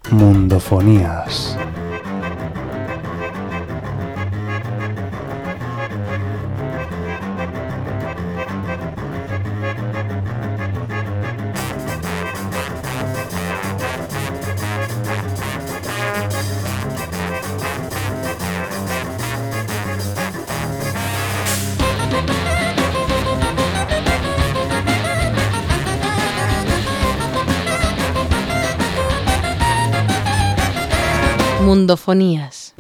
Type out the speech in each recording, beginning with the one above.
Mundofonías. Mundofonías.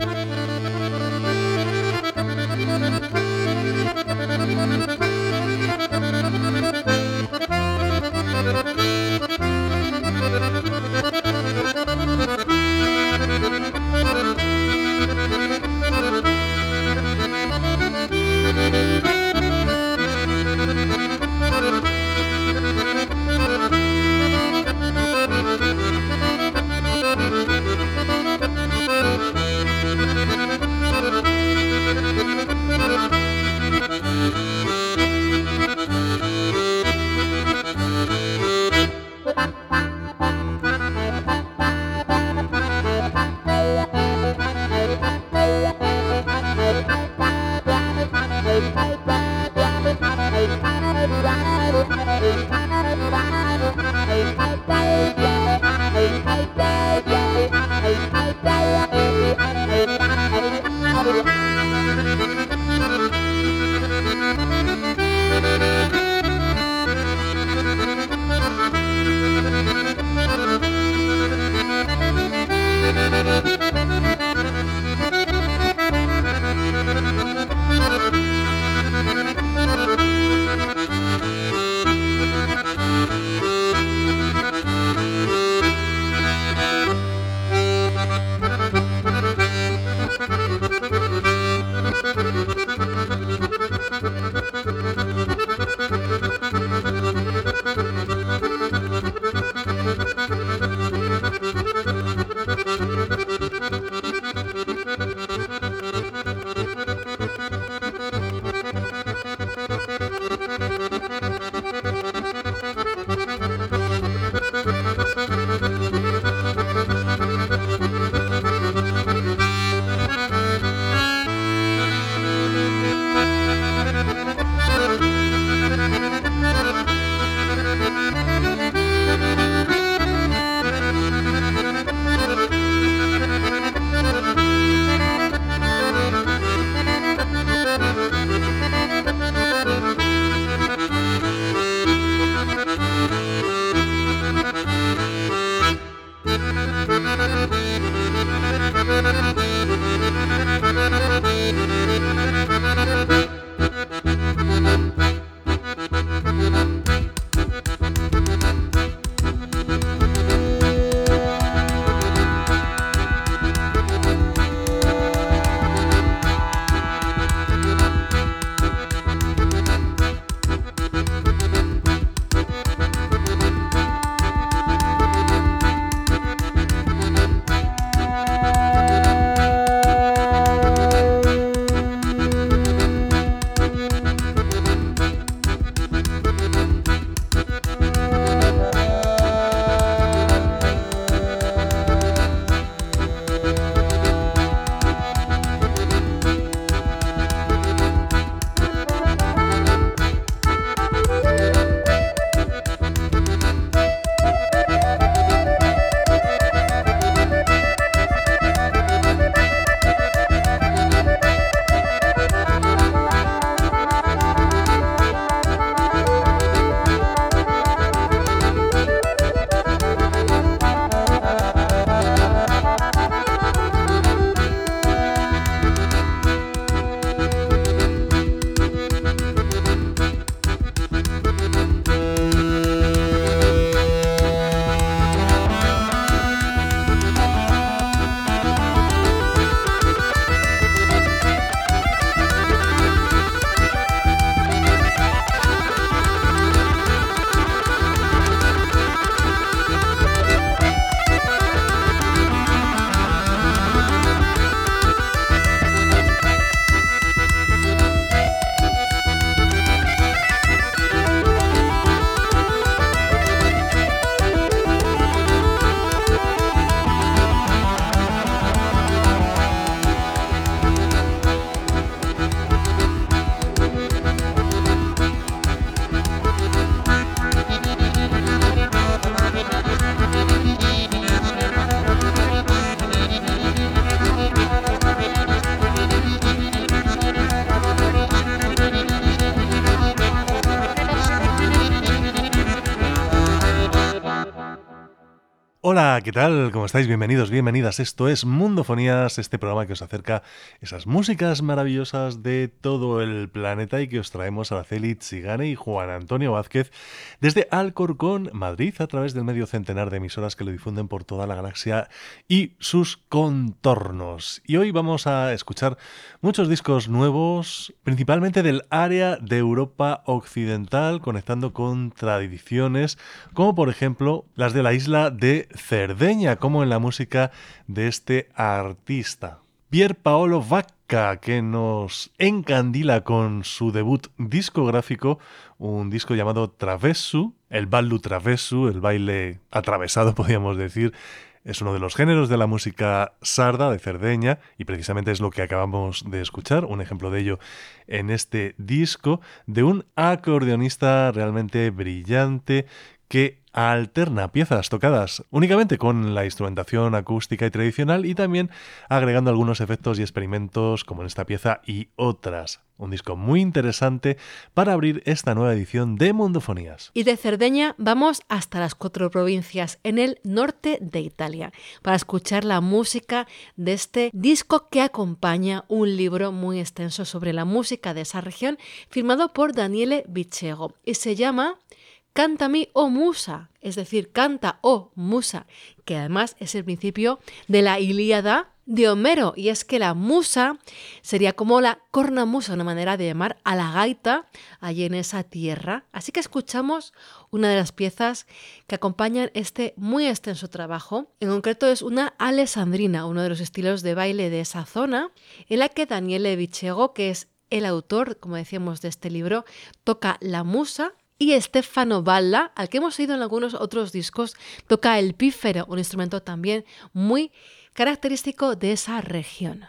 Hola, ¿qué tal? ¿Cómo estáis? Bienvenidos, bienvenidas. Esto es Mundofonías, este programa que os acerca esas músicas maravillosas de todo el planeta y que os traemos Araceli Tsigane y Juan Antonio Vázquez desde Alcorcón, Madrid, a través del medio centenar de emisoras que lo difunden por toda la galaxia y sus contornos. Y hoy vamos a escuchar muchos discos nuevos, principalmente del área de Europa Occidental, conectando con tradiciones, como por ejemplo las de la isla de Cerdeña, como en la música de este artista. Pier Paolo Vacca, que nos encandila con su debut discográfico, un disco llamado Travesu, el ballo travesu, el baile atravesado, podríamos decir. Es uno de los géneros de la música sarda de Cerdeña y precisamente es lo que acabamos de escuchar, un ejemplo de ello en este disco de un acordeonista realmente brillante que alterna piezas tocadas únicamente con la instrumentación acústica y tradicional y también agregando algunos efectos y experimentos como en esta pieza y otras. Un disco muy interesante para abrir esta nueva edición de Mundofonías. Y de Cerdeña vamos hasta las 4 provincias en el norte de Italia para escuchar la música de este disco que acompaña un libro muy extenso sobre la música de esa región firmado por Daniele Bicego y se llama Cantami o Musa, es decir, canta o musa, que además es el principio de la Ilíada de Homero, y es que la musa sería como la cornamusa, una manera de llamar a la gaita allí en esa tierra. Así que escuchamos una de las piezas que acompañan este muy extenso trabajo. En concreto es una alessandrina, uno de los estilos de baile de esa zona, en la que Daniele Bicego, que es el autor, como decíamos, de este libro, toca la musa, y Stefano Balla, al que hemos oído en algunos otros discos, toca el pífero, un instrumento también muy característico de esa región.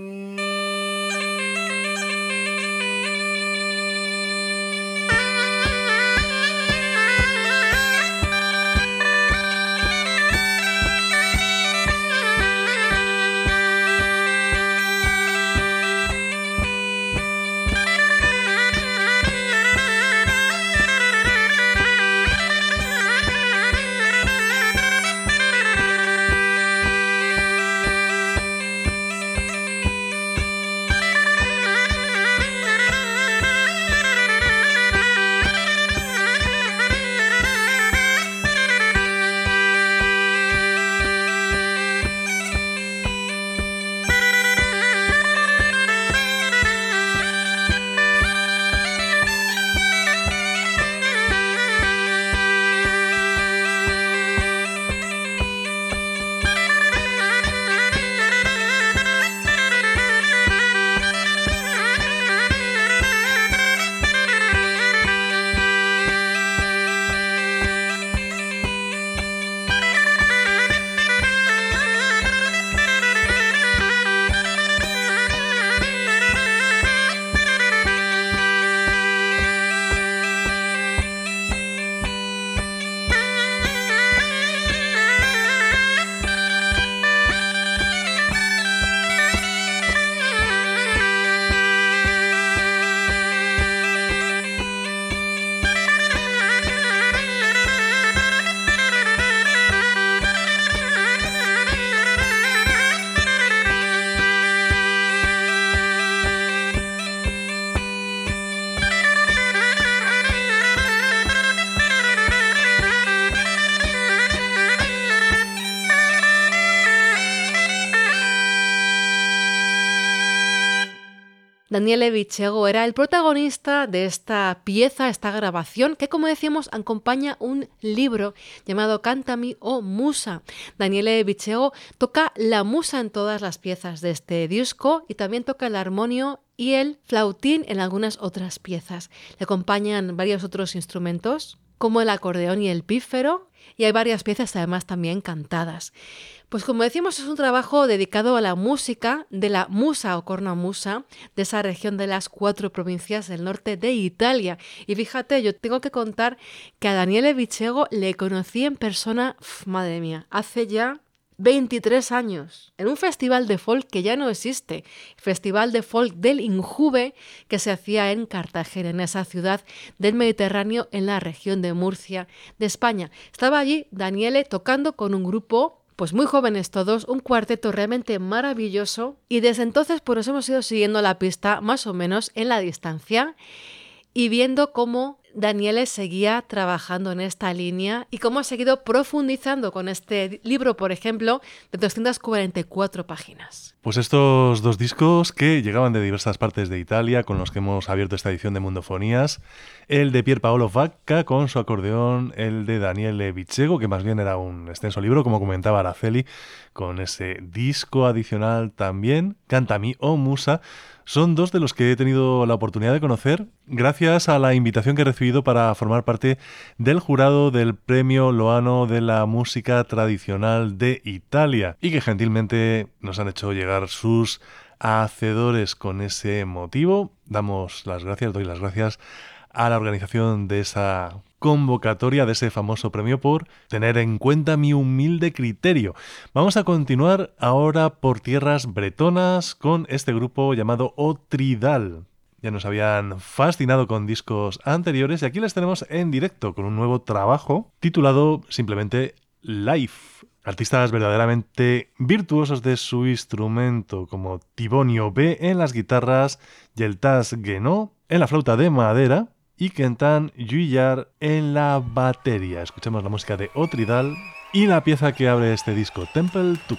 Daniele Bicego era el protagonista de esta pieza, esta grabación, que como decíamos acompaña un libro llamado Cantami o Musa. Daniele Bicego toca la musa en todas las piezas de este disco y también toca el armonio y el flautín en algunas otras piezas. Le acompañan varios otros instrumentos como el acordeón y el pífero, y hay varias piezas además también cantadas. Pues como decimos, es un trabajo dedicado a la música de la musa o cornamusa de esa región de las 4 provincias del norte de Italia. Y fíjate, yo tengo que contar que a Daniele Bicego le conocí en persona, madre mía, hace ya 23 años, en un festival de folk que ya no existe, Festival de Folk del Injuve, que se hacía en Cartagena, en esa ciudad del Mediterráneo, en la región de Murcia, de España. Estaba allí Daniele tocando con un grupo, pues muy jóvenes todos, un cuarteto realmente maravilloso, y desde entonces pues nos hemos ido siguiendo la pista más o menos en la distancia y viendo cómo Daniele seguía trabajando en esta línea y cómo ha seguido profundizando con este libro, por ejemplo, de 244 páginas. Pues estos dos discos que llegaban de diversas partes de Italia, con los que hemos abierto esta edición de Mundofonías, el de Pier Paolo Vacca con su acordeón, el de Daniele Bicego, que más bien era un extenso libro, como comentaba Araceli, con ese disco adicional también, Cantami o Musa, son dos de los que he tenido la oportunidad de conocer gracias a la invitación que he recibido para formar parte del jurado del Premio Loano de la Música Tradicional de Italia y que gentilmente nos han hecho llegar sus hacedores con ese motivo. Doy las gracias a la organización de esa convocatoria, de ese famoso premio, por tener en cuenta mi humilde criterio. Vamos a continuar ahora por tierras bretonas con este grupo llamado Otridal. Ya nos habían fascinado con discos anteriores y aquí les tenemos en directo con un nuevo trabajo titulado simplemente Life. Artistas verdaderamente virtuosos de su instrumento, como Tibonio B en las guitarras, Yeltas Guénot en la flauta de madera y Kentan Juillard en la batería. Escuchemos la música de Otridal y la pieza que abre este disco, Temple Tuk.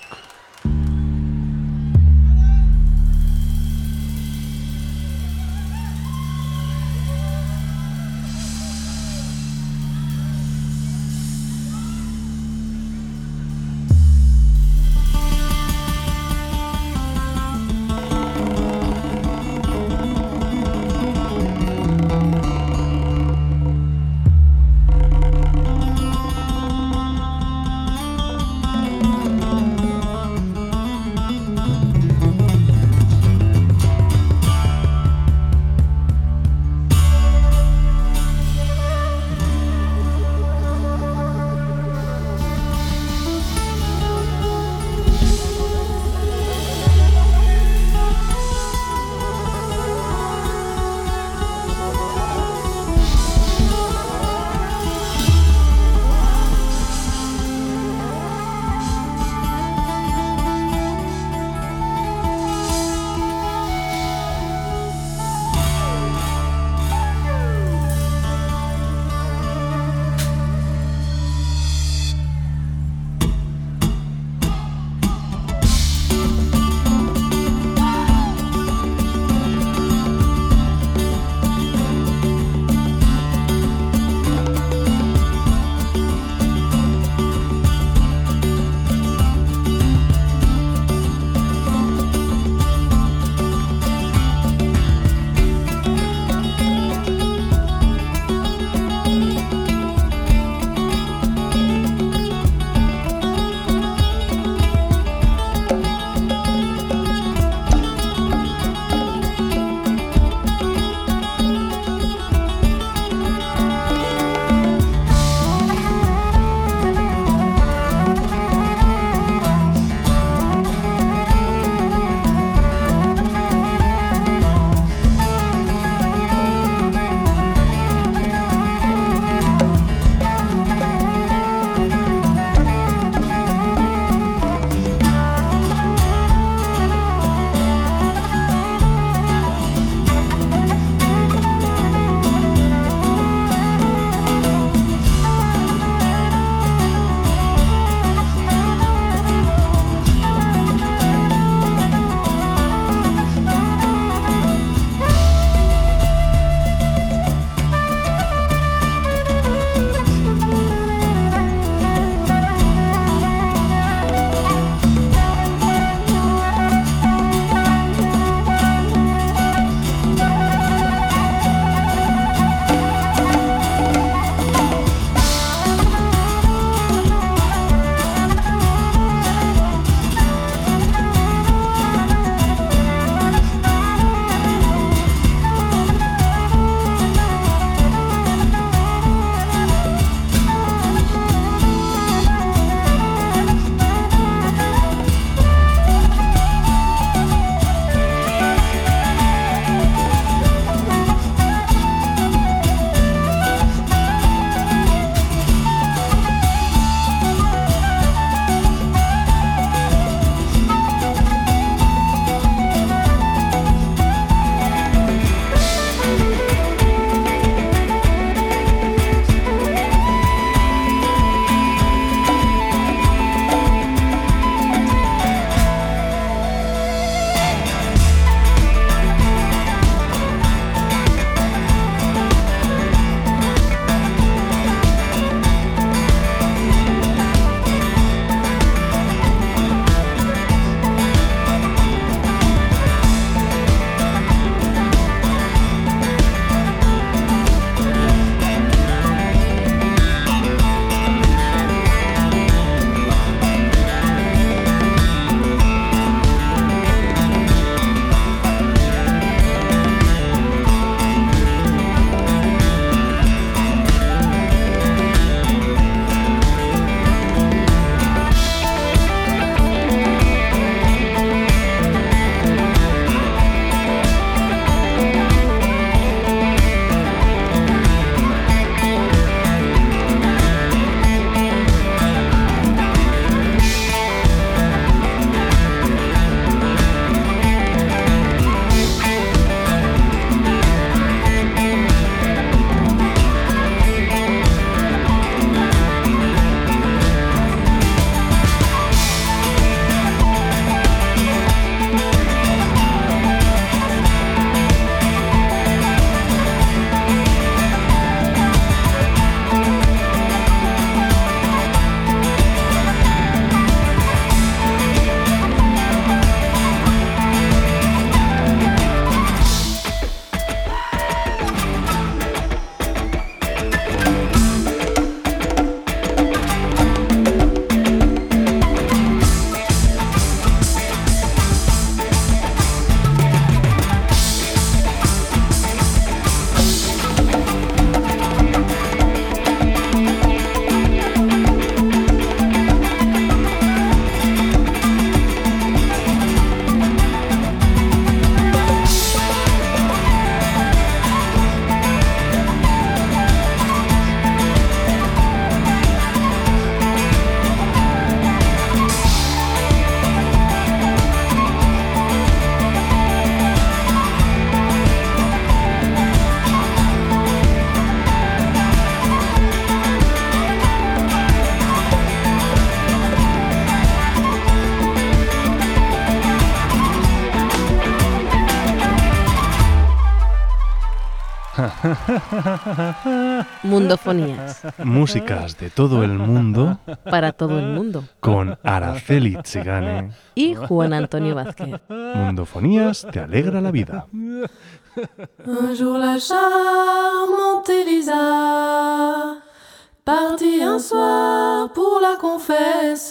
Mundofonías. Músicas de todo el mundo. Para todo el mundo. Con Araceli Zigane. Y Juan Antonio Vázquez. Mundofonías te alegra la vida. Un jour la charmante Elisa partit un soir pour la confesse.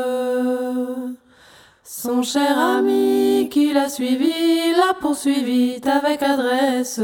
Son cher ami qui l'a suivi la poursuivit avec adresse.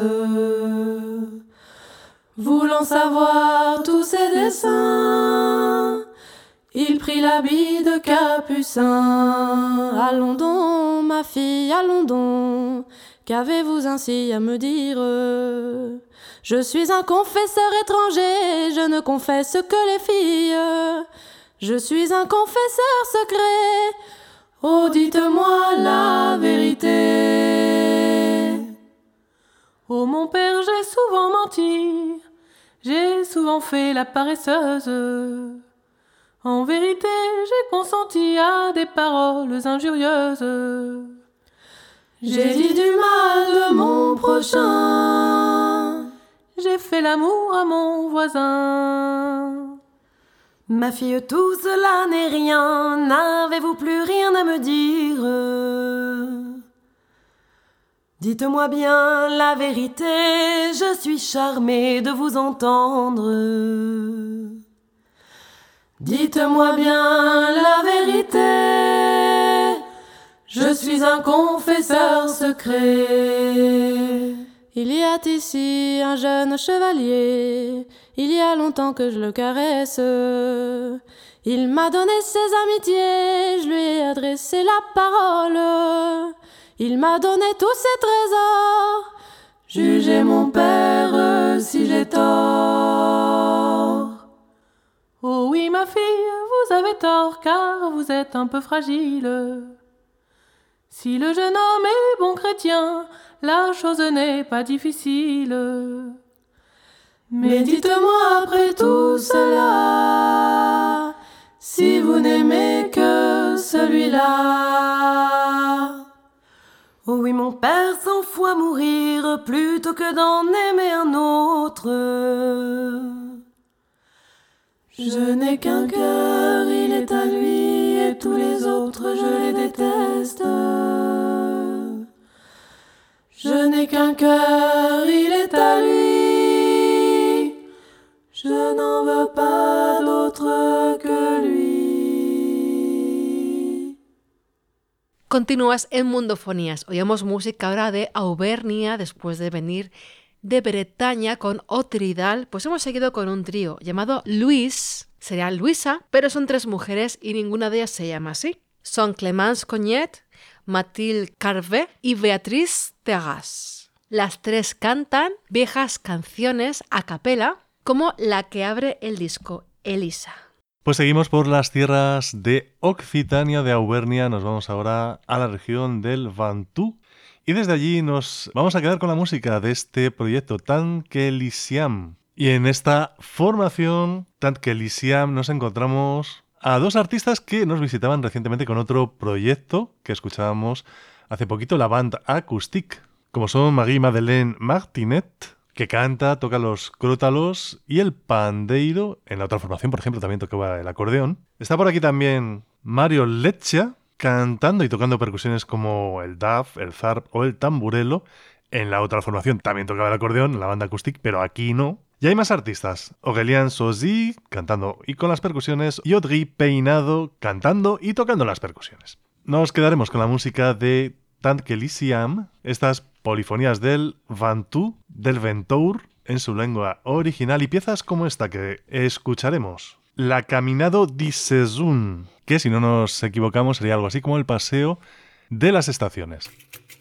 Voulant savoir tous ses desseins, il prit l'habit de capucin. Allons donc, ma fille, allons donc. Qu'avez-vous ainsi à me dire? Je suis un confesseur étranger, je ne confesse que les filles. Je suis un confesseur secret, oh dites-moi la vérité. Oh mon père, j'ai souvent menti, j'ai souvent fait la paresseuse. En vérité, j'ai consenti à des paroles injurieuses. J'ai dit du mal de mon prochain, j'ai fait l'amour à mon voisin. Ma fille, tout cela n'est rien, n'avez-vous plus rien à me dire? Dites-moi bien la vérité, je suis charmée de vous entendre. Dites-moi bien la vérité, je suis un confesseur secret. Il y a ici un jeune chevalier, il y a longtemps que je le caresse. Il m'a donné ses amitiés, je lui ai adressé la parole. Il m'a donné tous ses trésors, jugez mon père si j'ai tort. Oh oui ma fille, vous avez tort car vous êtes un peu fragile. Si le jeune homme est bon chrétien, la chose n'est pas difficile. Mais dites-moi après tout cela, si vous n'aimez que celui-là. Oh oui, mon père 100 fois mourir plutôt que d'en aimer un autre. Je n'ai qu'un cœur, il est à lui, et tous les autres je les déteste. Je n'ai qu'un cœur, il est à lui, je n'en veux pas d'autre que lui. Continúas en Mundofonías. Oímos música ahora de Auvernia después de venir de Bretaña con Otridal. Pues hemos seguido con un trío llamado Louise, sería Luisa, pero son 3 mujeres y ninguna de ellas se llama así. Son Clémence Cognet, Mathilde Carvet y Béatrice Terras. Las 3 cantan viejas canciones a capela, como la que abre el disco, Elisa. Pues seguimos por las tierras de Occitania, de Auvernia. Nos vamos ahora a la región del Ventoux. Y desde allí nos vamos a quedar con la música de este proyecto, Tant que Lysiam. Y en esta formación, Tant que Lysiam, nos encontramos a 2 artistas que nos visitaban recientemente con otro proyecto que escuchábamos hace poquito, la Bande Acoustique, como son Marie-Madeleine Martinet, que canta, toca los crótalos y el pandeiro. En la otra formación, por ejemplo, también tocaba el acordeón. Está por aquí también Mario Leccia, cantando y tocando percusiones como el daf, el zarp o el tamburello. En la otra formación también tocaba el acordeón, la Bande Acoustique, pero aquí no. Y hay más artistas. Aurélien Sozy, cantando y con las percusiones, y Audrey Peinado, cantando y tocando las percusiones. Nos quedaremos con la música de Tant que Lysiam, estas polifonías del Ventoux, del Ventour, en su lengua original, y piezas como esta que escucharemos. La Caminado di Saison, que si no nos equivocamos sería algo así como el paseo de las estaciones.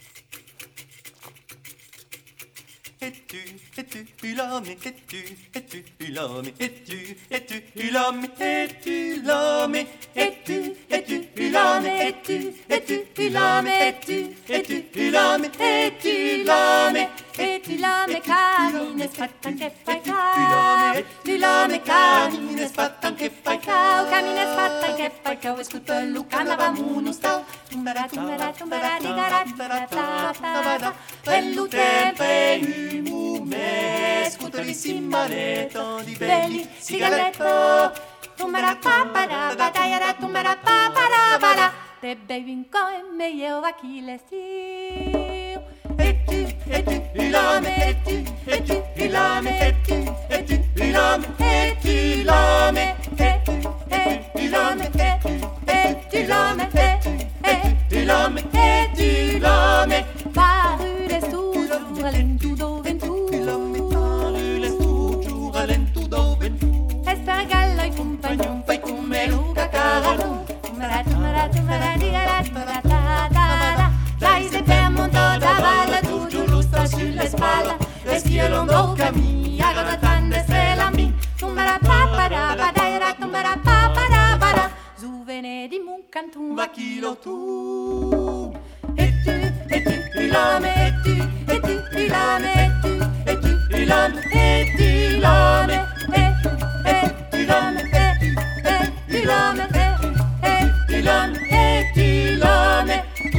Es-tu l'homme, es-tu l'homme, es-tu l'homme, es-tu l'homme, es-tu l'homme, es-tu l'homme, es-tu l'homme, es-tu l'homme, es-tu l'homme, cammine, spattan che fai cao, tu l'homme, cammine, spattan che fai cao, cammine, spattan che fai cao, escută Lucana va munu stau, tumbera, tumbera, tumbera, digara, tumbera, ta, ta, ta, bellu tempe, fume, scutolissima netto di belli sigaretto. Tumbera papara, badayara, tumbera papara, bada. Des baby quand meilleur à qui les tire. Et tu, l'homme, et tu, l'homme, et tu, l'homme, et tu, l'homme, et tu, l'homme, et tu, l'homme, et tu, l'homme, et tu, l'homme. Parules toujours alentudo ventu. Parules toujours alentudo ventu. Espargallo e compagnon, fai come Luca Carano. Tumara, tumara, tumara, digara, tumara, da, da, da. Dai se per monto da valle, tu lustra sulle spalle. Respiro un cammino, agora tante stelle mi. Tumara, papara, badayra, tumara, papara, bada. Souvene di mon canton, va chilo tu. Et tu, l'homme, et tu, l'homme, et tu, l'homme, et tu, l'homme, et tu, l'homme, et tu, l'homme, et tu, l'homme, et tu, l'homme.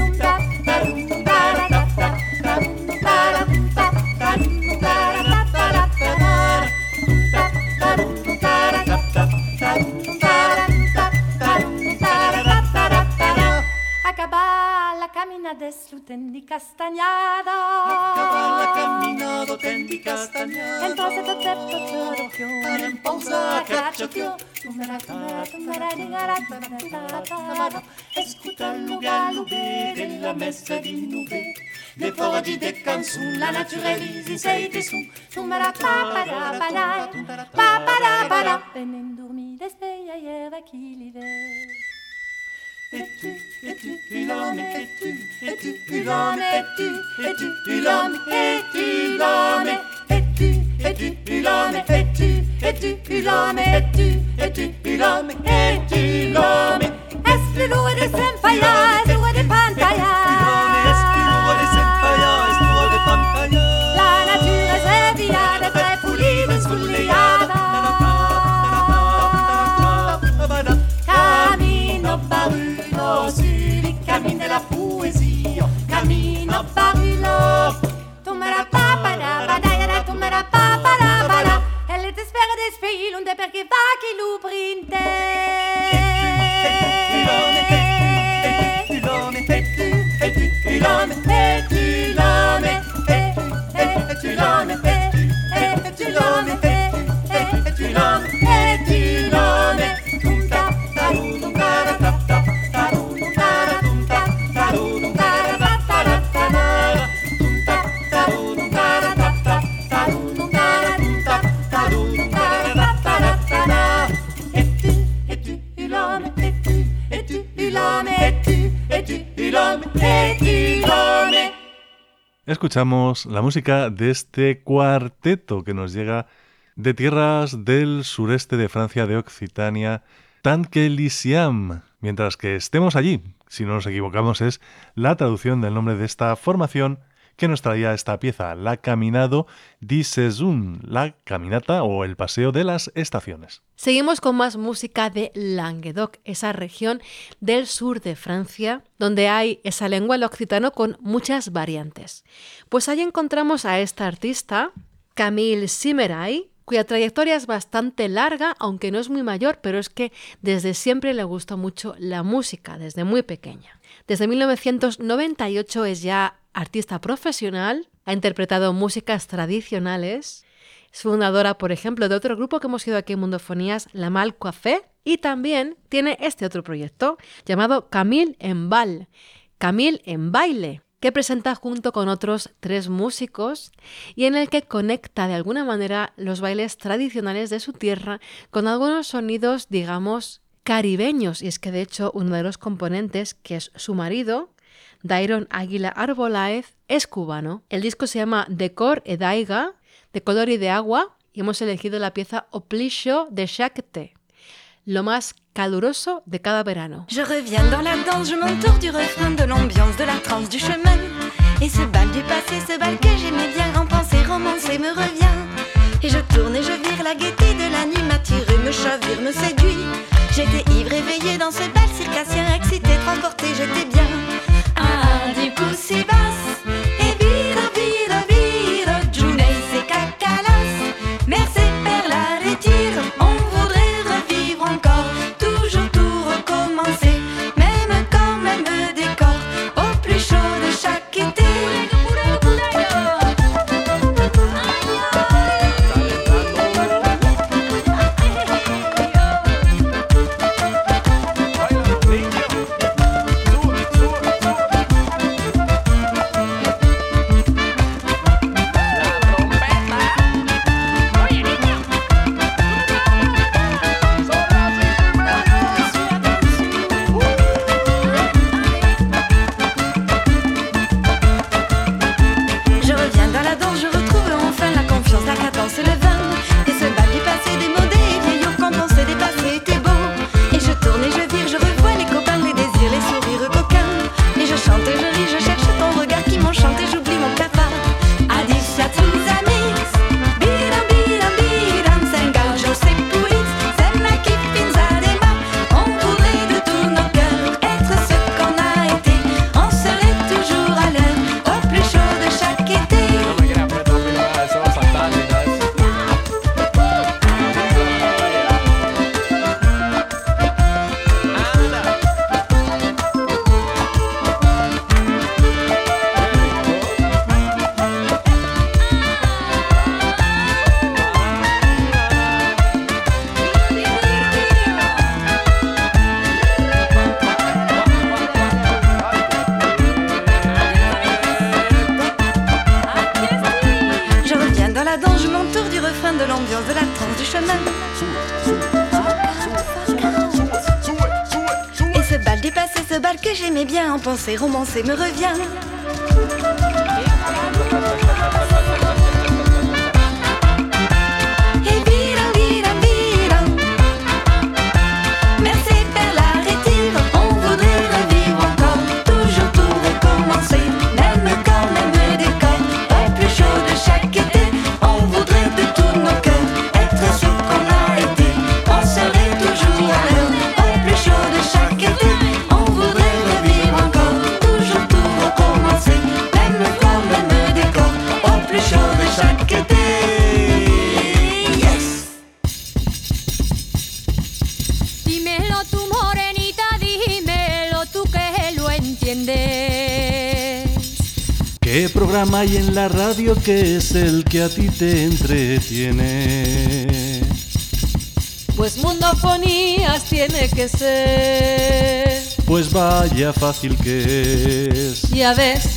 Adesso tendi castagnado. Acaba camminado tendi castagnado. Entonces te tetto chorocchio. En pausa cacciocchio. Tumera, tumera, tumera, digara, tumera. Escuta il lugalube della messa di nube. Des foraggi, des canzoni, la naturalisi sei dessous. Tumera, papara, bada, papara, bada. Venen dormi des hier à qui l'hiver. Et tu, l'homme, et tu, l'homme, et tu, l'homme, et tu, l'homme, et tu, l'homme, et tu, l'homme, et tu, l'homme, et tu, l'homme. Es plus lourd de Sempaya, es lourd de Pantaya. Es plus lourd de Sempaya, es lourd de Pantaya. La nature est serviada, très pulida, sculliada. Cammino barulo sui cammini della poesia, cammino barulo. Tumera papara, badayara, tumera papara, bada. E le despere des pays l'onde perché va chi lu printe. Escuchamos la música de este cuarteto que nos llega de tierras del sureste de Francia, de Occitania, Tant que Lysiam. Mientras que estemos allí, si no nos equivocamos, es la traducción del nombre de esta formación que nos traía esta pieza, La Caminado di Saison, la caminata o el paseo de las estaciones. Seguimos con más música de Languedoc, esa región del sur de Francia, donde hay esa lengua, el occitano, con muchas variantes. Pues ahí encontramos a esta artista, Camille Simeray, cuya trayectoria es bastante larga, aunque no es muy mayor, pero es que desde siempre le gustó mucho la música, desde muy pequeña. Desde 1998 es ya artista profesional, ha interpretado músicas tradicionales, es fundadora, por ejemplo, de otro grupo que hemos ido aquí en Mundofonías, La Mal Coiffée, y también tiene este otro proyecto llamado Camille en Bal, Camille en Baile, que presenta junto con otros 3 músicos y en el que conecta de alguna manera los bailes tradicionales de su tierra con algunos sonidos, digamos, caribeños. Y es que de hecho uno de los componentes, que es su marido, Dairon Águila Arbolaez, es cubano. El disco se llama Decor e d'Aiga, de color y de agua, y hemos elegido la pieza Oplicho de Chaquete, lo más caluroso de cada verano. Je reviens dans la danse, je m'entoure du refrain, de l'ambiance, de la transe, du chemin. Et ce bal du passé, ce bal que j'aimais bien, en pensée romancée me revient. Et je tourne et je vire, la gaieté de la nuit m'attire et me chavire, me séduit. J'étais ivre éveillée dans ce bal circassien, excitée, transportée, j'étais bien. Ah, du coup si basse, et vira, vira, vira, Junei se caca. j'aimais bien en penser, romancer me revient. ¿Qué programa hay en la radio que es el que a ti te entretiene? Pues Mundofonías tiene que ser. Pues vaya fácil que es. Ya ves.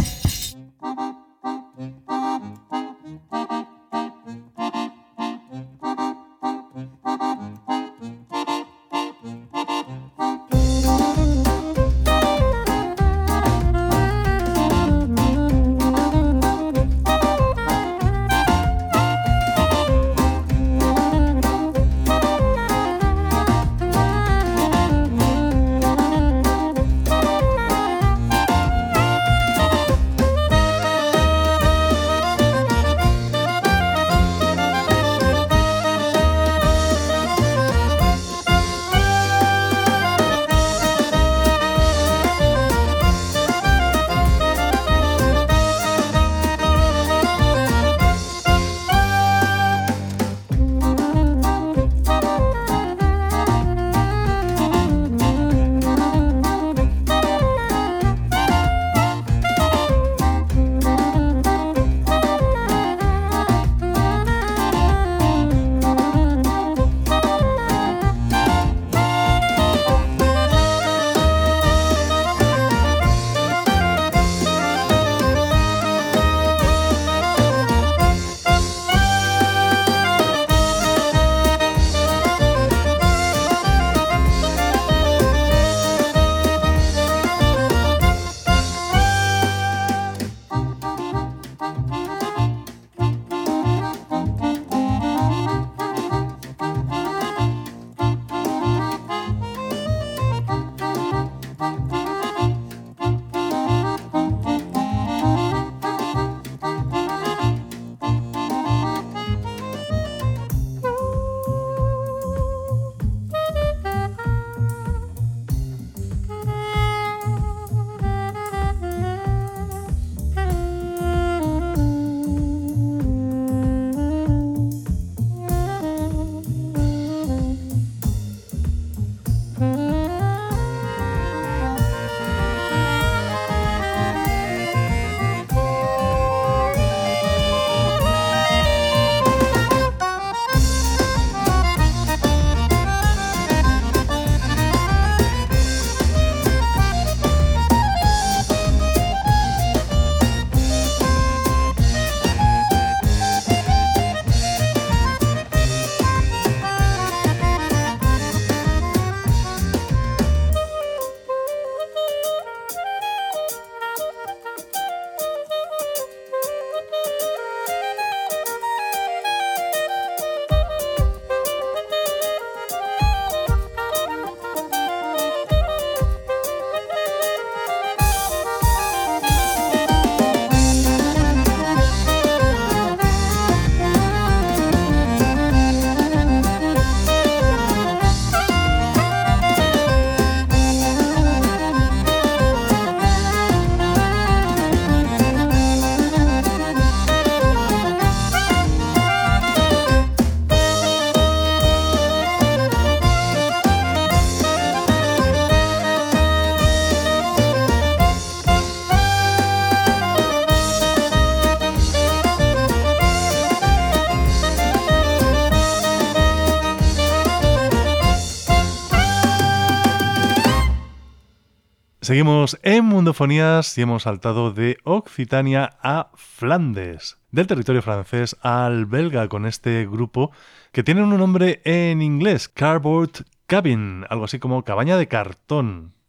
Seguimos en Mundofonías y hemos saltado de Occitania a Flandes, del territorio francés al belga, con este grupo que tiene un nombre en inglés, Cardboard Cabin, algo así como cabaña de cartón.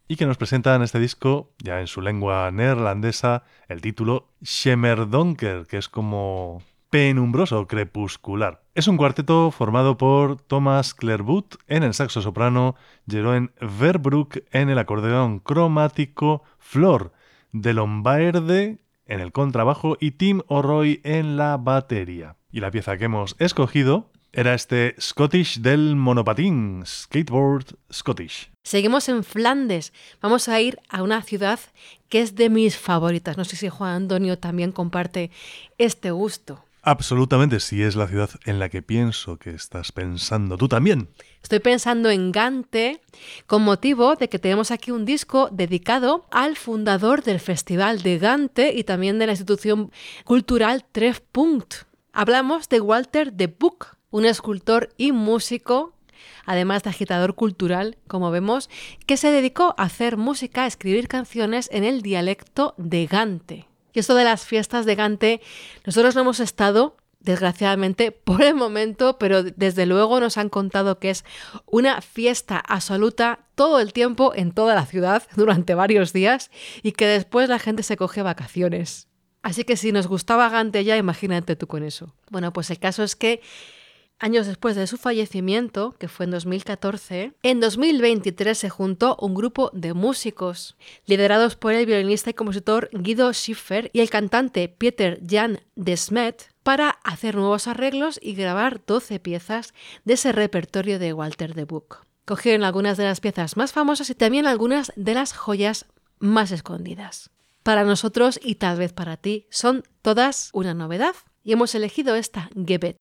y que nos presenta en este disco, ya en su lengua neerlandesa, el título Schemerdonker, que es como penumbroso, crepuscular. Es un cuarteto formado por Thomas Claervoet en el saxo soprano, Jeroen Verbroek en el acordeón cromático, Flor de Lombaerde en el contrabajo y Tim O'Roy en la batería. Y la pieza que hemos escogido era este Scottish del monopatín, Skateboard Scottish. Seguimos en Flandes. Vamos a ir a una ciudad que es de mis favoritas. No sé si Juan Antonio también comparte este gusto. Absolutamente, si es la ciudad en la que pienso que estás pensando tú también. Estoy pensando en Gante con motivo de que tenemos aquí un disco dedicado al fundador del Festival de Gante y también de la institución cultural Trefpunkt. Hablamos de Walter de Boek, un escultor y músico, además de agitador cultural, como vemos, que se dedicó a hacer música, a escribir canciones en el dialecto de Gante. Y esto de las fiestas de Gante, nosotros no hemos estado, desgraciadamente, por el momento, pero desde luego nos han contado que es una fiesta absoluta todo el tiempo en toda la ciudad durante varios días y que después la gente se coge vacaciones. Así que si nos gustaba Gante ya, imagínate tú con eso. Bueno, pues el caso es que años después de su fallecimiento, que fue en 2014, en 2023 se juntó un grupo de músicos liderados por el violinista y compositor Guido Schiffer y el cantante Pieter Jan de Smet para hacer nuevos arreglos y grabar 12 piezas de ese repertorio de Walter de Boek. Cogieron algunas de las piezas más famosas y también algunas de las joyas más escondidas. Para nosotros y tal vez para ti son todas una novedad y hemos elegido esta Gebet.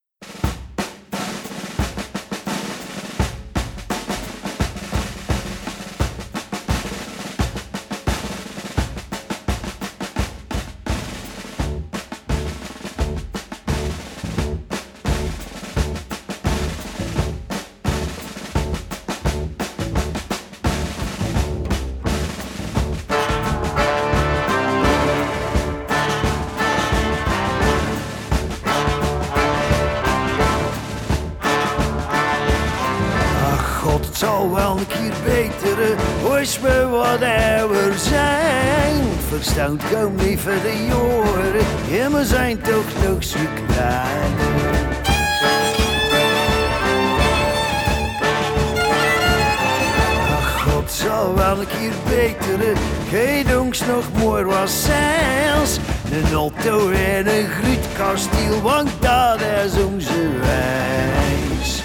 Als we wat ouder zijn, verstand komt niet voor de jaren, en we zijn toch nog zo klein. Ach, God zal wel een keer beteren, geen ons nog mooi was zelfs. Een auto en een grietkasteel, want dat is onze wijs.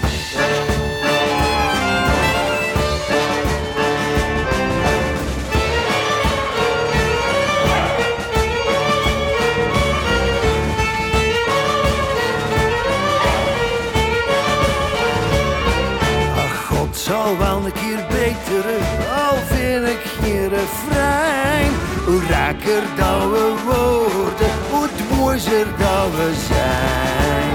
Zal wel een keer beteren, al vind ik geen refrein. Hoe raker dat we worden, hoe mooier dat we zijn.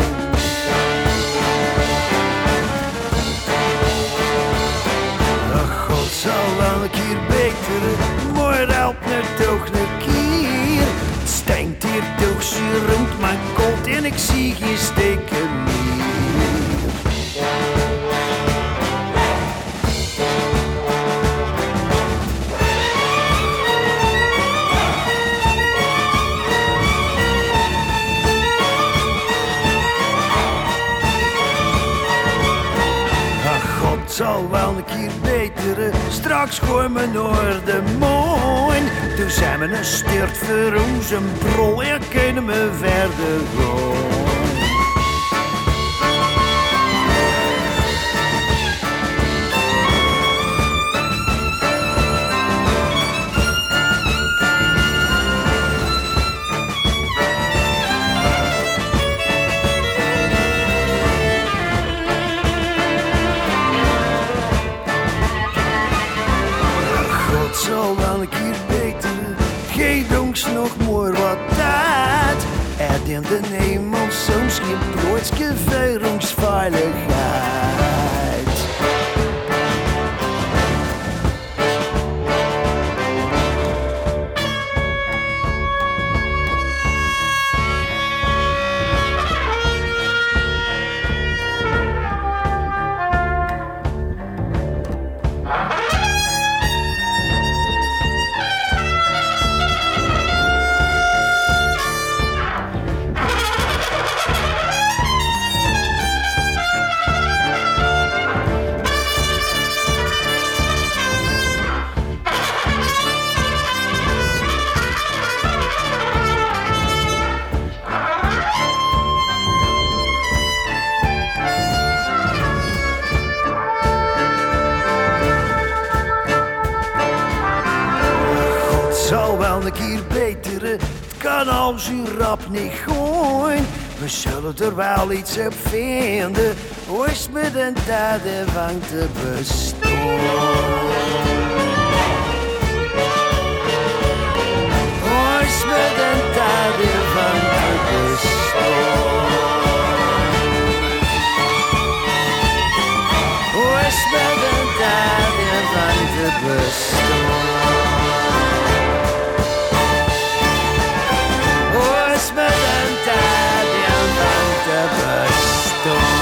Ach, God zal wel een keer beteren, maar helpt me toch een keer. Het stinkt hier toch zo rond mijn kont en ik zie geen steken meer. Het zal wel een keer beteren, straks gooien we naar de maan. Toen zijn we een stert voor onze bro en kunnen we verder gaan. Zal wel een keer beteren, geef ons nog maar wat tijd. Er dient de niemand soms geen broodje voor ons veiligheid. keer beter. Het kan al zo rap niet gooien. We zullen er wel iets op vinden. Hoe is met een tijden van te bestaan? Hoe is met een tijden van te bestaan? Hoe is met een tijden van te bestaan? Hoe is met een tijden van te bestaan?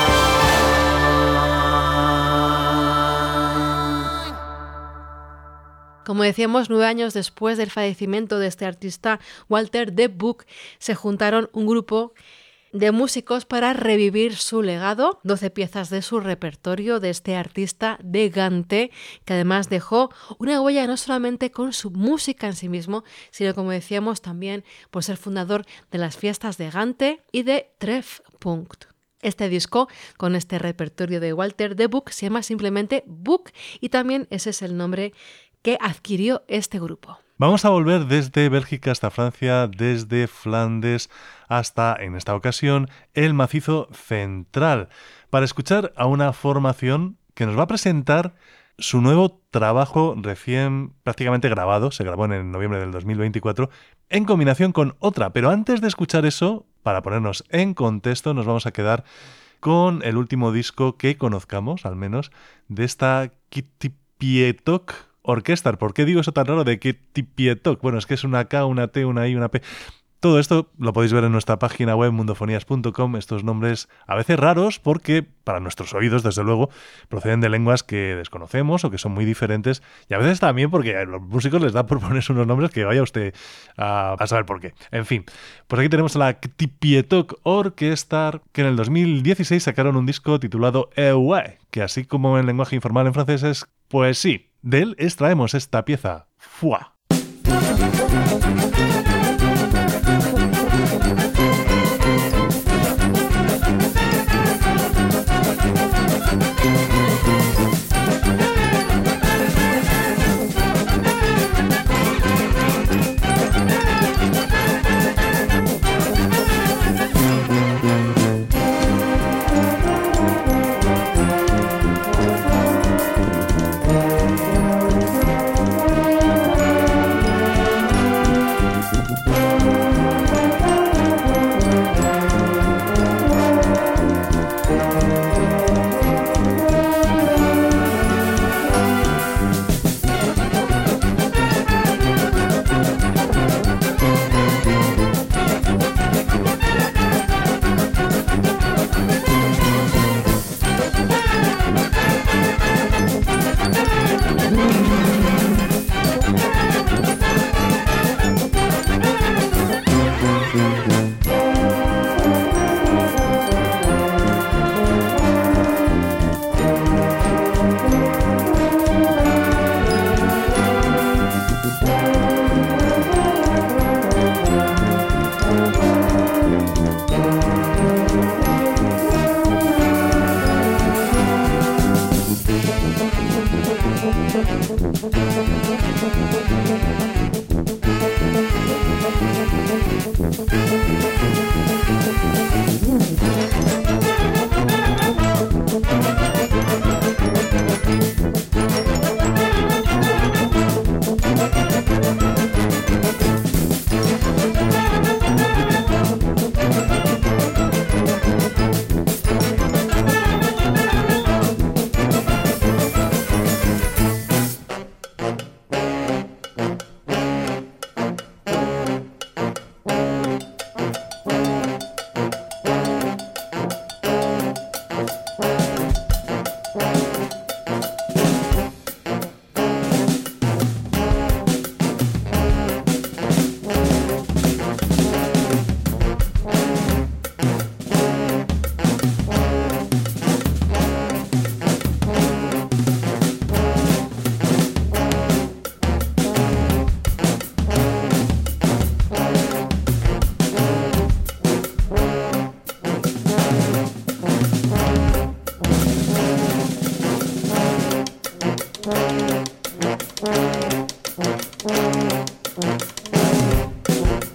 Como decíamos, 9 años después del fallecimiento de este artista, Walter de Buch, se juntaron un grupo de músicos para revivir su legado, 12 piezas de su repertorio de este artista de Gante, que además dejó una huella no solamente con su música en sí mismo, sino, como decíamos, también por ser fundador de las fiestas de Gante y de Treffpunkt. Este disco, con este repertorio de Walter de Buch, se llama simplemente Buch y también ese es el nombre que adquirió este grupo. Vamos a volver desde Bélgica hasta Francia, desde Flandes hasta, en esta ocasión, el Macizo Central, para escuchar a una formación que nos va a presentar su nuevo trabajo recién prácticamente grabado, se grabó en noviembre del 2024, en combinación con otra. Pero antes de escuchar eso, para ponernos en contexto, nos vamos a quedar con el último disco que conozcamos, al menos, de esta Ktypietok Orchestra. ¿Por qué digo eso tan raro de Ktypietok? Bueno, es que es una K, una T, una I, una P. Todo esto lo podéis ver en nuestra página web mundofonías.com, estos nombres a veces raros porque, para nuestros oídos, desde luego, proceden de lenguas que desconocemos o que son muy diferentes, y a veces también porque a los músicos les da por ponerse unos nombres que vaya usted a saber por qué. En fin, pues aquí tenemos a la Ktypietok Orchestra, que en el 2016 sacaron un disco titulado Ouais, que así como en lenguaje informal en francés es pues sí. De él extraemos esta pieza, Foi.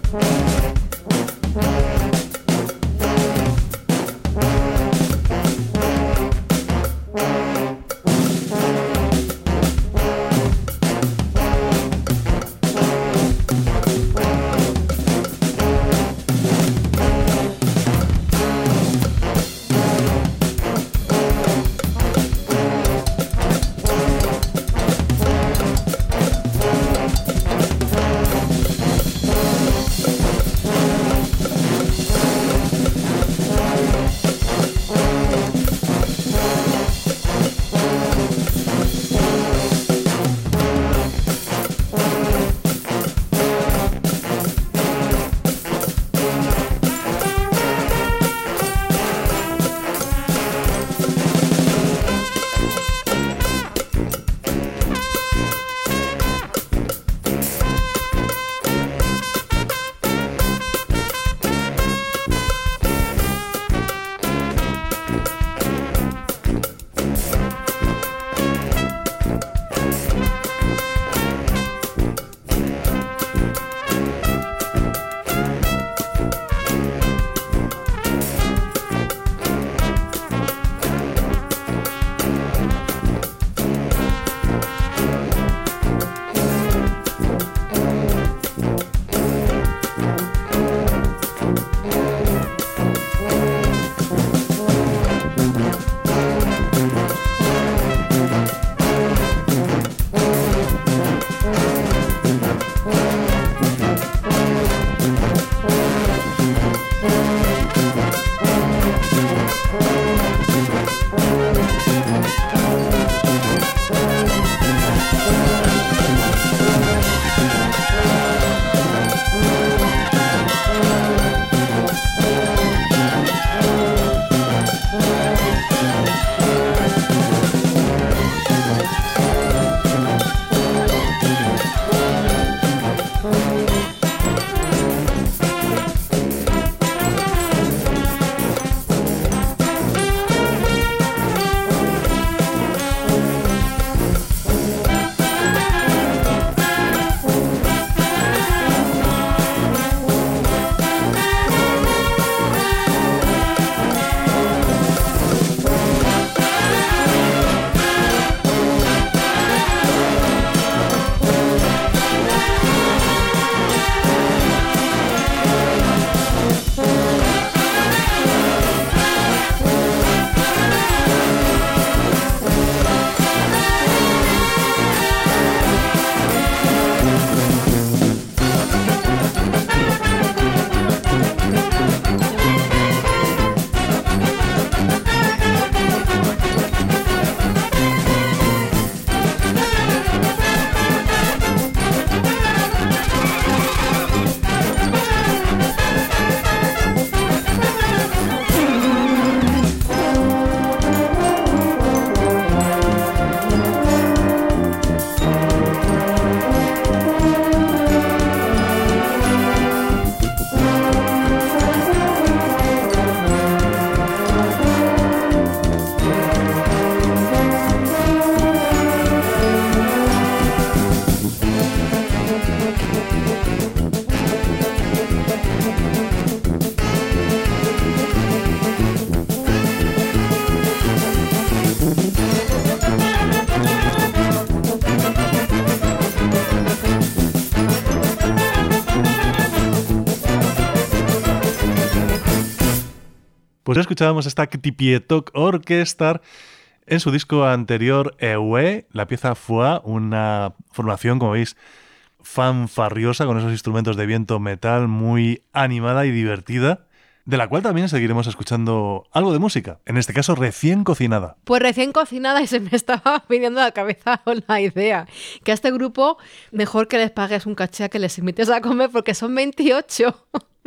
Pues escuchábamos esta Ktypietok Orchestra en su disco anterior, Ewe, la pieza Foi, una formación, como veis, fanfarriosa, con esos instrumentos de viento metal, muy animada y divertida, de la cual también seguiremos escuchando algo de música, en este caso recién cocinada. Pues recién cocinada, y se me estaba viniendo a la cabeza la idea, que a este grupo mejor que les pagues un caché a que les invites a comer, porque son 28.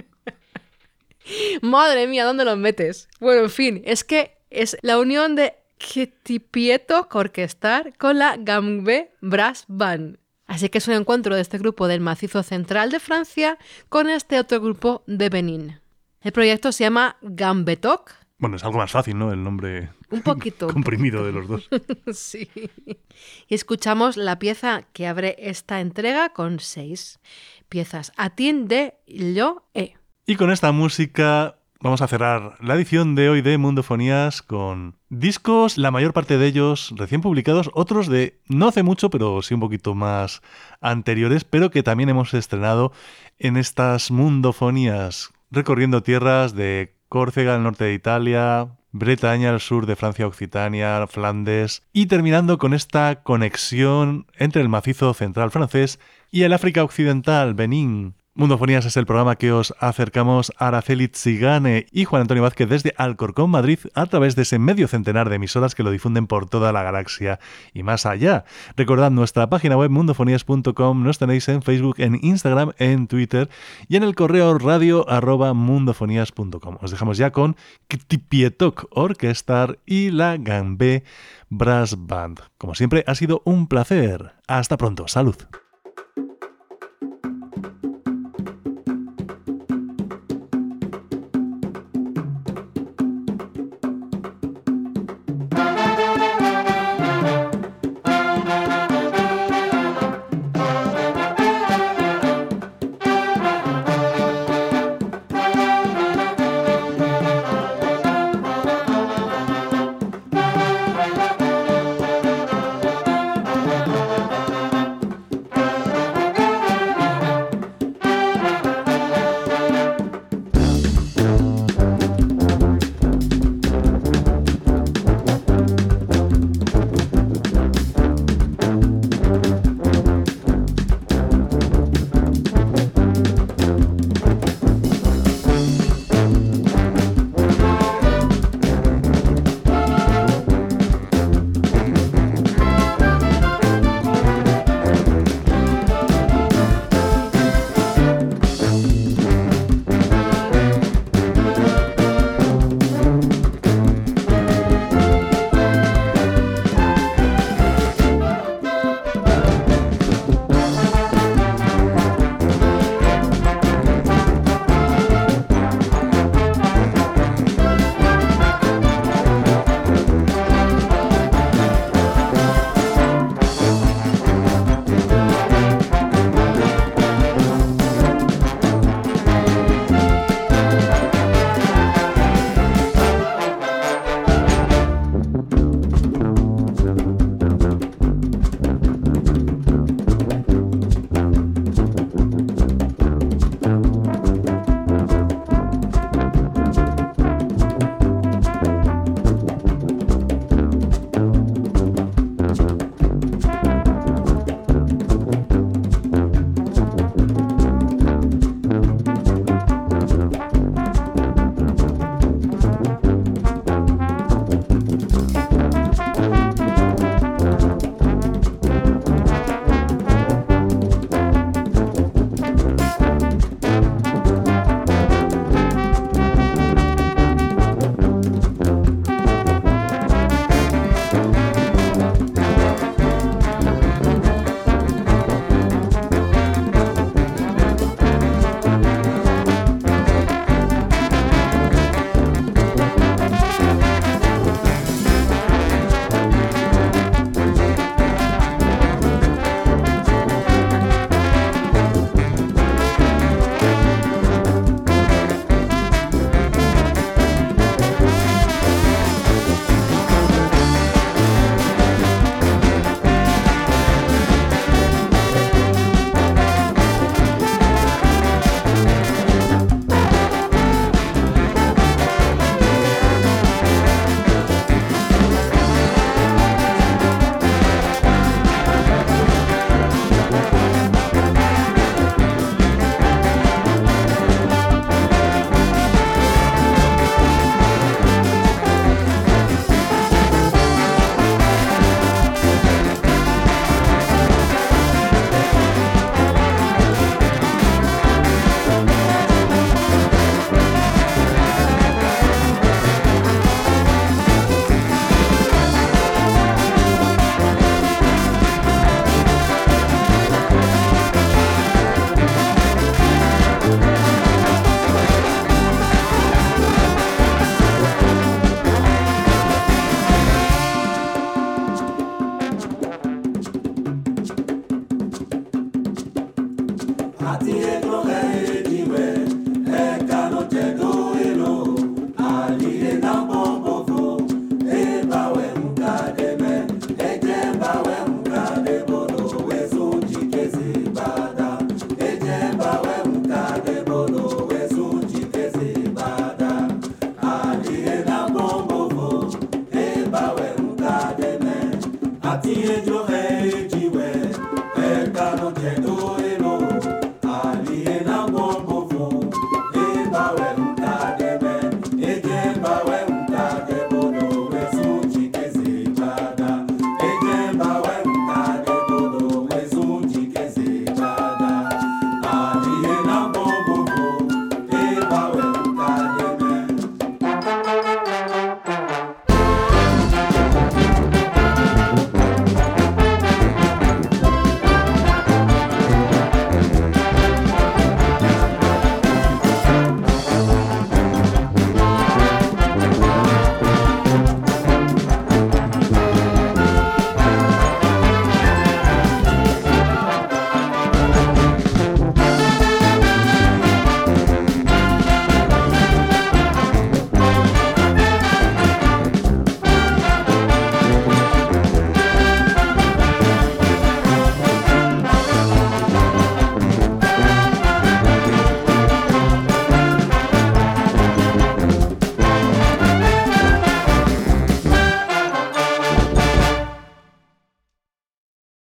Madre mía, ¿dónde los metes? Bueno, en fin, es que es la unión de Ktypietok Orchestra con la Gambe Brass Band. Así que es un encuentro de este grupo del macizo central de Francia con este otro grupo de Benín. El proyecto se llama Gambetok Bueno, es algo más fácil, ¿no? El nombre un poquito comprimido de los dos. Sí. Y escuchamos la pieza que abre esta entrega con 6 piezas. Atin de Llo E. Y con esta música vamos a cerrar la edición de hoy de Mundofonías con discos, la mayor parte de ellos recién publicados, otros de no hace mucho, pero sí un poquito más anteriores, pero que también hemos estrenado en estas Mundofonías, recorriendo tierras de Córcega, al norte de Italia, Bretaña, al sur de Francia, Occitania, Flandes, y terminando con esta conexión entre el macizo central francés y el África occidental, Benín. Mundofonías es el programa que os acercamos a Araceli Zigane y Juan Antonio Vázquez desde Alcorcón, Madrid, a través de ese medio centenar de emisoras que lo difunden por toda la galaxia y más allá. Recordad nuestra página web mundofonías.com, nos tenéis en Facebook, en Instagram, en Twitter y en el correo radio@mundofonías.com. Os dejamos ya con Ktipietok Orkestar y la Gambé Brass Band. Como siempre, ha sido un placer. Hasta pronto. Salud.